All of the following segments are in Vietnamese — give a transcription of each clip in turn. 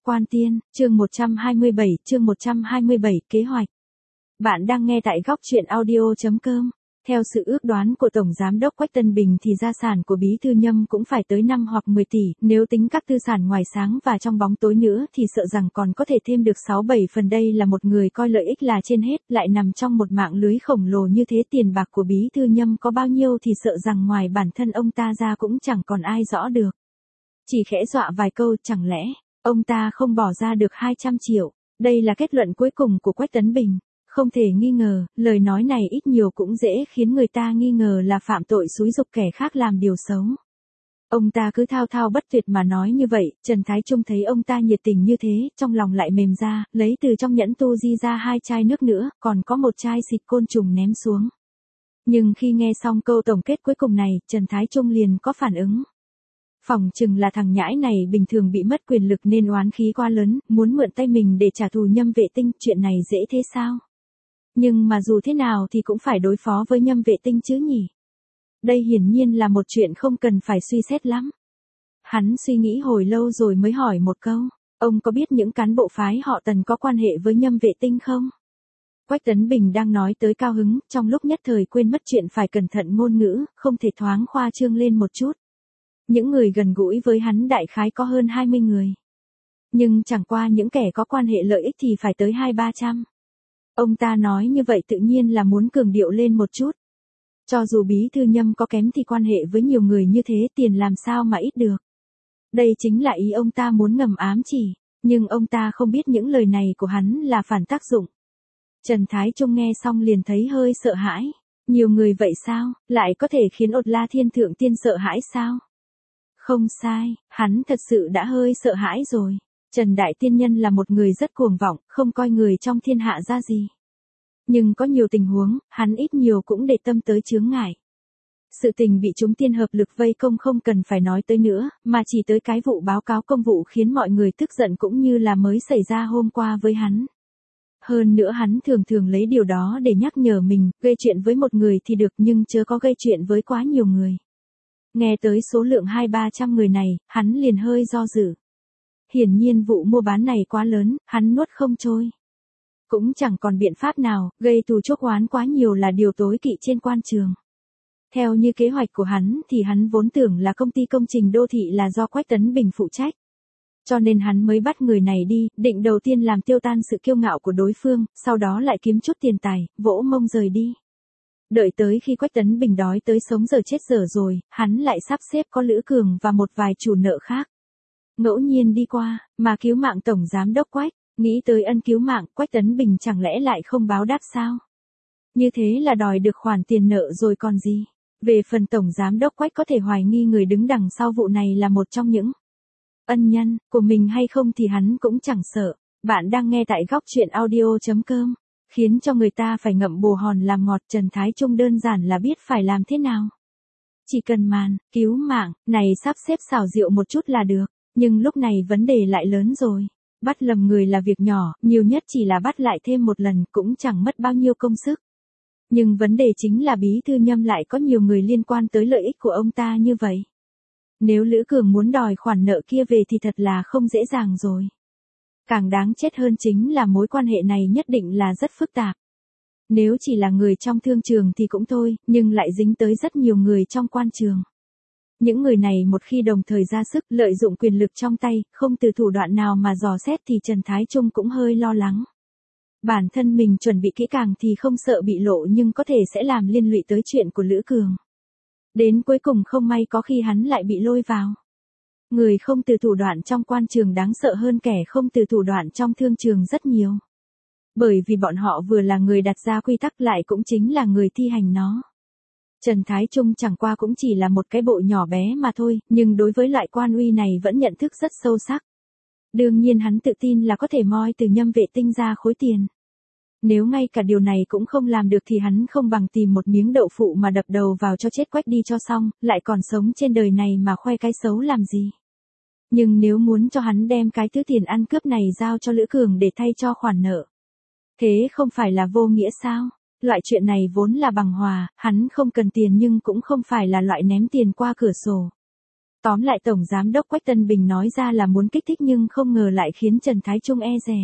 Quan Tiên, chương 127, kế hoạch. Bạn đang nghe tại góc truyện audio.com. Theo sự ước đoán của Tổng Giám đốc Quách Tân Bình thì gia sản của Bí Thư Nhâm cũng phải tới 5 hoặc 10 tỷ, nếu tính các tư sản ngoài sáng và trong bóng tối nữa thì sợ rằng còn có thể thêm được 6-7 phần. Đây là một người coi lợi ích là trên hết, lại nằm trong một mạng lưới khổng lồ như thế. Tiền bạc của Bí Thư Nhâm có bao nhiêu thì sợ rằng ngoài bản thân ông ta ra cũng chẳng còn ai rõ được. Chỉ khẽ dọa vài câu, chẳng lẽ ông ta không bỏ ra được 200 triệu. Đây là kết luận cuối cùng của Quách Tấn Bình. Không thể nghi ngờ, lời nói này ít nhiều cũng dễ khiến người ta nghi ngờ là phạm tội xúi giục kẻ khác làm điều xấu. Ông ta cứ thao thao bất tuyệt mà nói như vậy, Trần Thái Trung thấy ông ta nhiệt tình như thế, trong lòng lại mềm ra, lấy từ trong nhẫn tu di ra 2 chai nước nữa, còn có một chai xịt côn trùng ném xuống. Nhưng khi nghe xong câu tổng kết cuối cùng này, Trần Thái Trung liền có phản ứng. Phỏng chừng là thằng nhãi này bình thường bị mất quyền lực nên oán khí quá lớn, muốn mượn tay mình để trả thù Nhâm Vệ Tinh, chuyện này dễ thế sao? Nhưng mà dù thế nào thì cũng phải đối phó với Nhâm Vệ Tinh chứ nhỉ? Đây hiển nhiên là một chuyện không cần phải suy xét lắm. Hắn suy nghĩ hồi lâu rồi mới hỏi một câu, ông có biết những cán bộ phái họ Tần có quan hệ với Nhâm Vệ Tinh không? Quách Tấn Bình đang nói tới cao hứng, trong lúc nhất thời quên mất chuyện phải cẩn thận ngôn ngữ, không thể thoáng khoa trương lên một chút. Những người gần gũi với hắn đại khái có hơn 20 người. Nhưng chẳng qua những kẻ có quan hệ lợi ích thì phải tới 200-300. Ông ta nói như vậy tự nhiên là muốn cường điệu lên một chút. Cho dù Bí Thư Nhâm có kém thì quan hệ với nhiều người như thế tiền làm sao mà ít được. Đây chính là ý ông ta muốn ngầm ám chỉ, nhưng ông ta không biết những lời này của hắn là phản tác dụng. Trần Thái Trung nghe xong liền thấy hơi sợ hãi. Nhiều người vậy sao, lại có thể khiến Ột La Thiên Thượng Tiên sợ hãi sao? Không sai, hắn thật sự đã hơi sợ hãi rồi. Trần Đại Tiên Nhân là một người rất cuồng vọng, không coi người trong thiên hạ ra gì. Nhưng có nhiều tình huống, hắn ít nhiều cũng để tâm tới chướng ngại. Sự tình bị chúng tiên hợp lực vây công không cần phải nói tới nữa, mà chỉ tới cái vụ báo cáo công vụ khiến mọi người tức giận cũng như là mới xảy ra hôm qua với hắn. Hơn nữa hắn thường thường lấy điều đó để nhắc nhở mình, gây chuyện với một người thì được nhưng chớ có gây chuyện với quá nhiều người. Nghe tới số lượng 200-300 người này, hắn liền hơi do dự. Hiển nhiên vụ mua bán này quá lớn, hắn nuốt không trôi. Cũng chẳng còn biện pháp nào, gây thù chuốc oán quá nhiều là điều tối kỵ trên quan trường. Theo như kế hoạch của hắn thì hắn vốn tưởng là công ty công trình đô thị là do Quách Tấn Bình phụ trách. Cho nên hắn mới bắt người này đi, định đầu tiên làm tiêu tan sự kiêu ngạo của đối phương, sau đó lại kiếm chút tiền tài, vỗ mông rời đi. Đợi tới khi Quách Tấn Bình đói tới sống giờ chết dở rồi, hắn lại sắp xếp có Lữ Cường và một vài chủ nợ khác. Ngẫu nhiên đi qua, mà cứu mạng Tổng Giám đốc Quách, nghĩ tới ân cứu mạng, Quách Tấn Bình chẳng lẽ lại không báo đáp sao? Như thế là đòi được khoản tiền nợ rồi còn gì? Về phần Tổng Giám đốc Quách có thể hoài nghi người đứng đằng sau vụ này là một trong những ân nhân của mình hay không thì hắn cũng chẳng sợ. Bạn đang nghe tại góc truyện audio.com. Khiến cho người ta phải ngậm bồ hòn làm ngọt. Trần Thái Trung đơn giản là biết phải làm thế nào. Chỉ cần cứu mạng, này sắp xếp xảo diệu một chút là được. Nhưng lúc này vấn đề lại lớn rồi. Bắt lầm người là việc nhỏ, nhiều nhất chỉ là bắt lại thêm một lần cũng chẳng mất bao nhiêu công sức. Nhưng vấn đề chính là Bí Thư Nhâm lại có nhiều người liên quan tới lợi ích của ông ta như vậy. Nếu Lữ Cường muốn đòi khoản nợ kia về thì thật là không dễ dàng rồi. Càng đáng chết hơn chính là mối quan hệ này nhất định là rất phức tạp. Nếu chỉ là người trong thương trường thì cũng thôi, nhưng lại dính tới rất nhiều người trong quan trường. Những người này một khi đồng thời ra sức lợi dụng quyền lực trong tay, không từ thủ đoạn nào mà dò xét thì Trần Thái Trung cũng hơi lo lắng. Bản thân mình chuẩn bị kỹ càng thì không sợ bị lộ nhưng có thể sẽ làm liên lụy tới chuyện của Lữ Cường. Đến cuối cùng không may có khi hắn lại bị lôi vào. Người không từ thủ đoạn trong quan trường đáng sợ hơn kẻ không từ thủ đoạn trong thương trường rất nhiều. Bởi vì bọn họ vừa là người đặt ra quy tắc lại cũng chính là người thi hành nó. Trần Thái Trung chẳng qua cũng chỉ là một cái bộ nhỏ bé mà thôi, nhưng đối với loại quan uy này vẫn nhận thức rất sâu sắc. Đương nhiên hắn tự tin là có thể moi từ Nhâm Vệ Tinh ra khối tiền. Nếu ngay cả điều này cũng không làm được thì hắn không bằng tìm một miếng đậu phụ mà đập đầu vào cho chết Quách đi cho xong, lại còn sống trên đời này mà khoe cái xấu làm gì. Nhưng nếu muốn cho hắn đem cái thứ tiền ăn cướp này giao cho Lữ Cường để thay cho khoản nợ. Thế không phải là vô nghĩa sao? Loại chuyện này vốn là bằng hòa, hắn không cần tiền nhưng cũng không phải là loại ném tiền qua cửa sổ. Tóm lại Tổng Giám đốc Quách Tân Bình nói ra là muốn kích thích nhưng không ngờ lại khiến Trần Thái Trung e dè.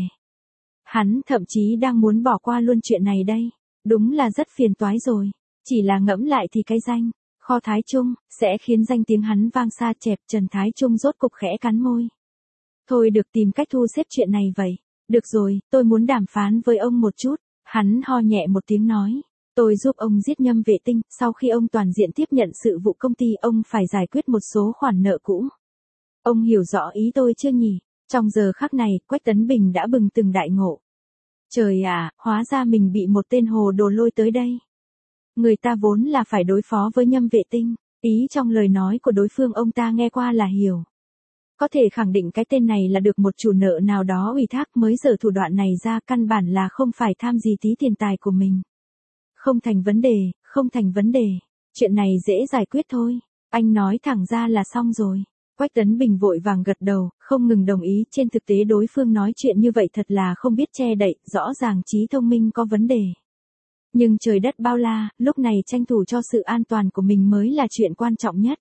Hắn thậm chí đang muốn bỏ qua luôn chuyện này đây. Đúng là rất phiền toái rồi. Chỉ là ngẫm lại thì cái danh, Kho Thái Trung, sẽ khiến danh tiếng hắn vang xa chẹp. Trần Thái Trung rốt cục khẽ cắn môi. Thôi được, tìm cách thu xếp chuyện này vậy. Được rồi, tôi muốn đàm phán với ông một chút. Hắn ho nhẹ một tiếng nói. Tôi giúp ông giết Nhâm Vệ Tinh, sau khi ông toàn diện tiếp nhận sự vụ công ty ông phải giải quyết một số khoản nợ cũ. Ông hiểu rõ ý tôi chưa nhỉ? Trong giờ khắc này, Quách Tấn Bình đã bừng từng đại ngộ. Trời à, hóa ra mình bị một tên hồ đồ lôi tới đây. Người ta vốn là phải đối phó với Nhâm Vệ Tinh, ý trong lời nói của đối phương ông ta nghe qua là hiểu. Có thể khẳng định cái tên này là được một chủ nợ nào đó ủy thác mới dở thủ đoạn này ra, căn bản là không phải tham gì tí tiền tài của mình. Không thành vấn đề, không thành vấn đề. Chuyện này dễ giải quyết thôi. Anh nói thẳng ra là xong rồi. Quách Tấn Bình vội vàng gật đầu, không ngừng đồng ý. Trên thực tế đối phương nói chuyện như vậy thật là không biết che đậy, rõ ràng trí thông minh có vấn đề. Nhưng trời đất bao la, lúc này tranh thủ cho sự an toàn của mình mới là chuyện quan trọng nhất.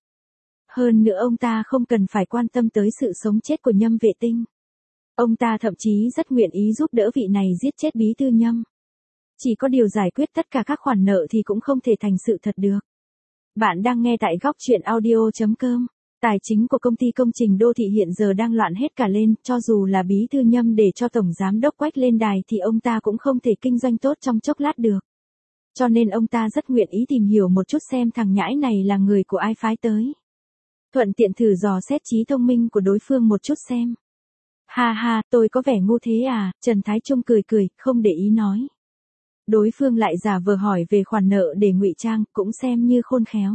Hơn nữa ông ta không cần phải quan tâm tới sự sống chết của Nhâm Vệ Tinh. Ông ta thậm chí rất nguyện ý giúp đỡ vị này giết chết bí thư Nhâm. Chỉ có điều giải quyết tất cả các khoản nợ thì cũng không thể thành sự thật được. Bạn đang nghe tại góc truyện audio.com. Tài chính của công ty công trình đô thị hiện giờ đang loạn hết cả lên, cho dù là bí thư Nhâm để cho Tổng Giám đốc Quách lên đài thì ông ta cũng không thể kinh doanh tốt trong chốc lát được. Cho nên ông ta rất nguyện ý tìm hiểu một chút xem thằng nhãi này là người của ai phái tới. Thuận tiện thử dò xét trí thông minh của đối phương một chút xem. Ha ha, tôi có vẻ ngu thế à? Trần Thái Trung cười cười, không để ý nói. Đối phương lại giả vờ hỏi về khoản nợ để ngụy trang, cũng xem như khôn khéo.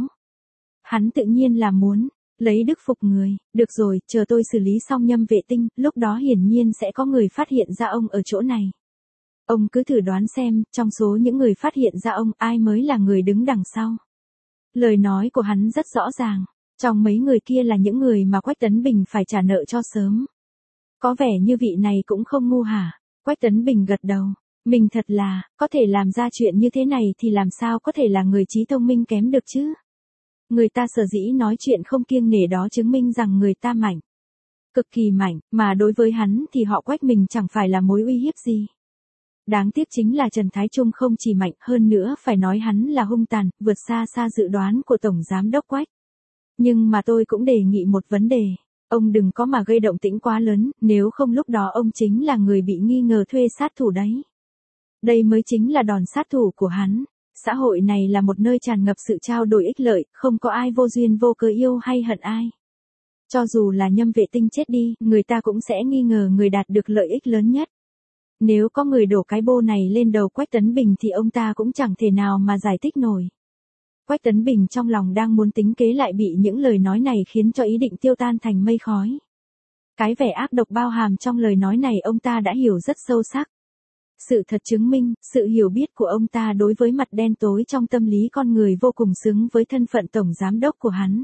Hắn tự nhiên là muốn lấy đức phục người. Được rồi, chờ tôi xử lý xong Nhâm Vệ Tinh, lúc đó hiển nhiên sẽ có người phát hiện ra ông ở chỗ này. Ông cứ thử đoán xem, trong số những người phát hiện ra ông, ai mới là người đứng đằng sau. Lời nói của hắn rất rõ ràng. Trong mấy người kia là những người mà Quách Tấn Bình phải trả nợ cho sớm. Có vẻ như vị này cũng không ngu hả? Quách Tấn Bình gật đầu. Mình thật là, có thể làm ra chuyện như thế này thì làm sao có thể là người trí thông minh kém được chứ? Người ta sở dĩ nói chuyện không kiêng nể đó chứng minh rằng người ta mạnh. Cực kỳ mạnh, mà đối với hắn thì họ Quách mình chẳng phải là mối uy hiếp gì. Đáng tiếc chính là Trần Thái Trung không chỉ mạnh hơn nữa phải nói hắn là hung tàn, vượt xa xa dự đoán của Tổng Giám đốc Quách. Nhưng mà tôi cũng đề nghị một vấn đề. Ông đừng có mà gây động tĩnh quá lớn, nếu không lúc đó ông chính là người bị nghi ngờ thuê sát thủ đấy. Đây mới chính là đòn sát thủ của hắn. Xã hội này là một nơi tràn ngập sự trao đổi ích lợi, không có ai vô duyên vô cớ yêu hay hận ai. Cho dù là Nhâm Vệ Tinh chết đi, người ta cũng sẽ nghi ngờ người đạt được lợi ích lớn nhất. Nếu có người đổ cái bô này lên đầu Quách Tấn Bình thì ông ta cũng chẳng thể nào mà giải thích nổi. Quách Tấn Bình trong lòng đang muốn tính kế lại bị những lời nói này khiến cho ý định tiêu tan thành mây khói. Cái vẻ ác độc bao hàm trong lời nói này ông ta đã hiểu rất sâu sắc. Sự thật chứng minh, sự hiểu biết của ông ta đối với mặt đen tối trong tâm lý con người vô cùng xứng với thân phận Tổng Giám đốc của hắn.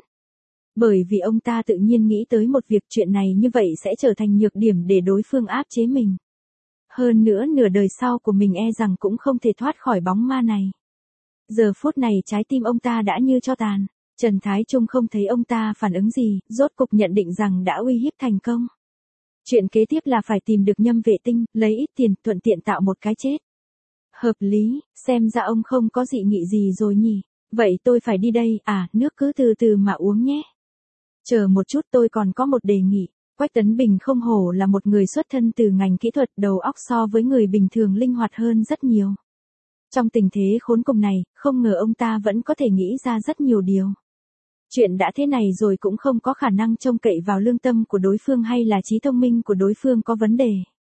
Bởi vì ông ta tự nhiên nghĩ tới một việc chuyện này như vậy sẽ trở thành nhược điểm để đối phương áp chế mình. Hơn nữa nửa đời sau của mình e rằng cũng không thể thoát khỏi bóng ma này. Giờ phút này trái tim ông ta đã như tro tàn. Trần Thái Trung không thấy ông ta phản ứng gì, rốt cục nhận định rằng đã uy hiếp thành công. Chuyện kế tiếp là phải tìm được Nhâm Vệ Tinh, lấy ít tiền, thuận tiện tạo một cái chết. Hợp lý, xem ra ông không có dị nghị gì rồi nhỉ. Vậy tôi phải đi đây, nước cứ từ từ mà uống nhé. Chờ một chút, tôi còn có một đề nghị. Quách Tấn Bình không hổ là một người xuất thân từ ngành kỹ thuật, đầu óc so với người bình thường linh hoạt hơn rất nhiều. Trong tình thế khốn cùng này, không ngờ ông ta vẫn có thể nghĩ ra rất nhiều điều. Chuyện đã thế này rồi cũng không có khả năng trông cậy vào lương tâm của đối phương hay là trí thông minh của đối phương có vấn đề.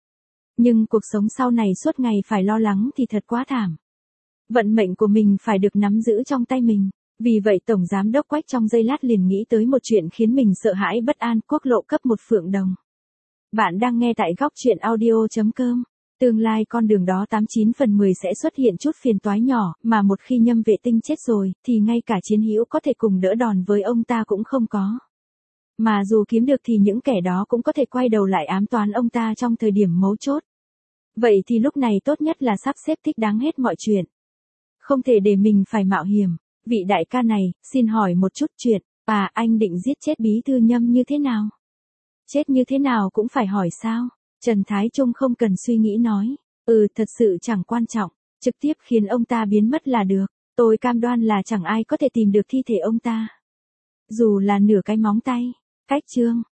Nhưng cuộc sống sau này suốt ngày phải lo lắng thì thật quá thảm. Vận mệnh của mình phải được nắm giữ trong tay mình. Vì vậy Tổng Giám đốc Quách trong giây lát liền nghĩ tới một chuyện khiến mình sợ hãi bất an, quốc lộ cấp 1 Phượng Đồng. Bạn đang nghe tại góc truyện audio.com. Tương lai con đường đó 89 phần 10 sẽ xuất hiện chút phiền toái nhỏ, mà một khi Nhâm Vệ Tinh chết rồi, thì ngay cả chiến hữu có thể cùng đỡ đòn với ông ta cũng không có. Mà dù kiếm được thì những kẻ đó cũng có thể quay đầu lại ám toán ông ta trong thời điểm mấu chốt. Vậy thì lúc này tốt nhất là sắp xếp thích đáng hết mọi chuyện. Không thể để mình phải mạo hiểm. Vị đại ca này, xin hỏi một chút chuyện. Anh định giết chết Bí thư Nhâm như thế nào? Chết như thế nào cũng phải hỏi sao? Trần Thái Trung không cần suy nghĩ nói. Thật sự chẳng quan trọng, trực tiếp khiến ông ta biến mất là được. Tôi cam đoan là chẳng ai có thể tìm được thi thể ông ta. Dù là nửa cái móng tay. Cách chương.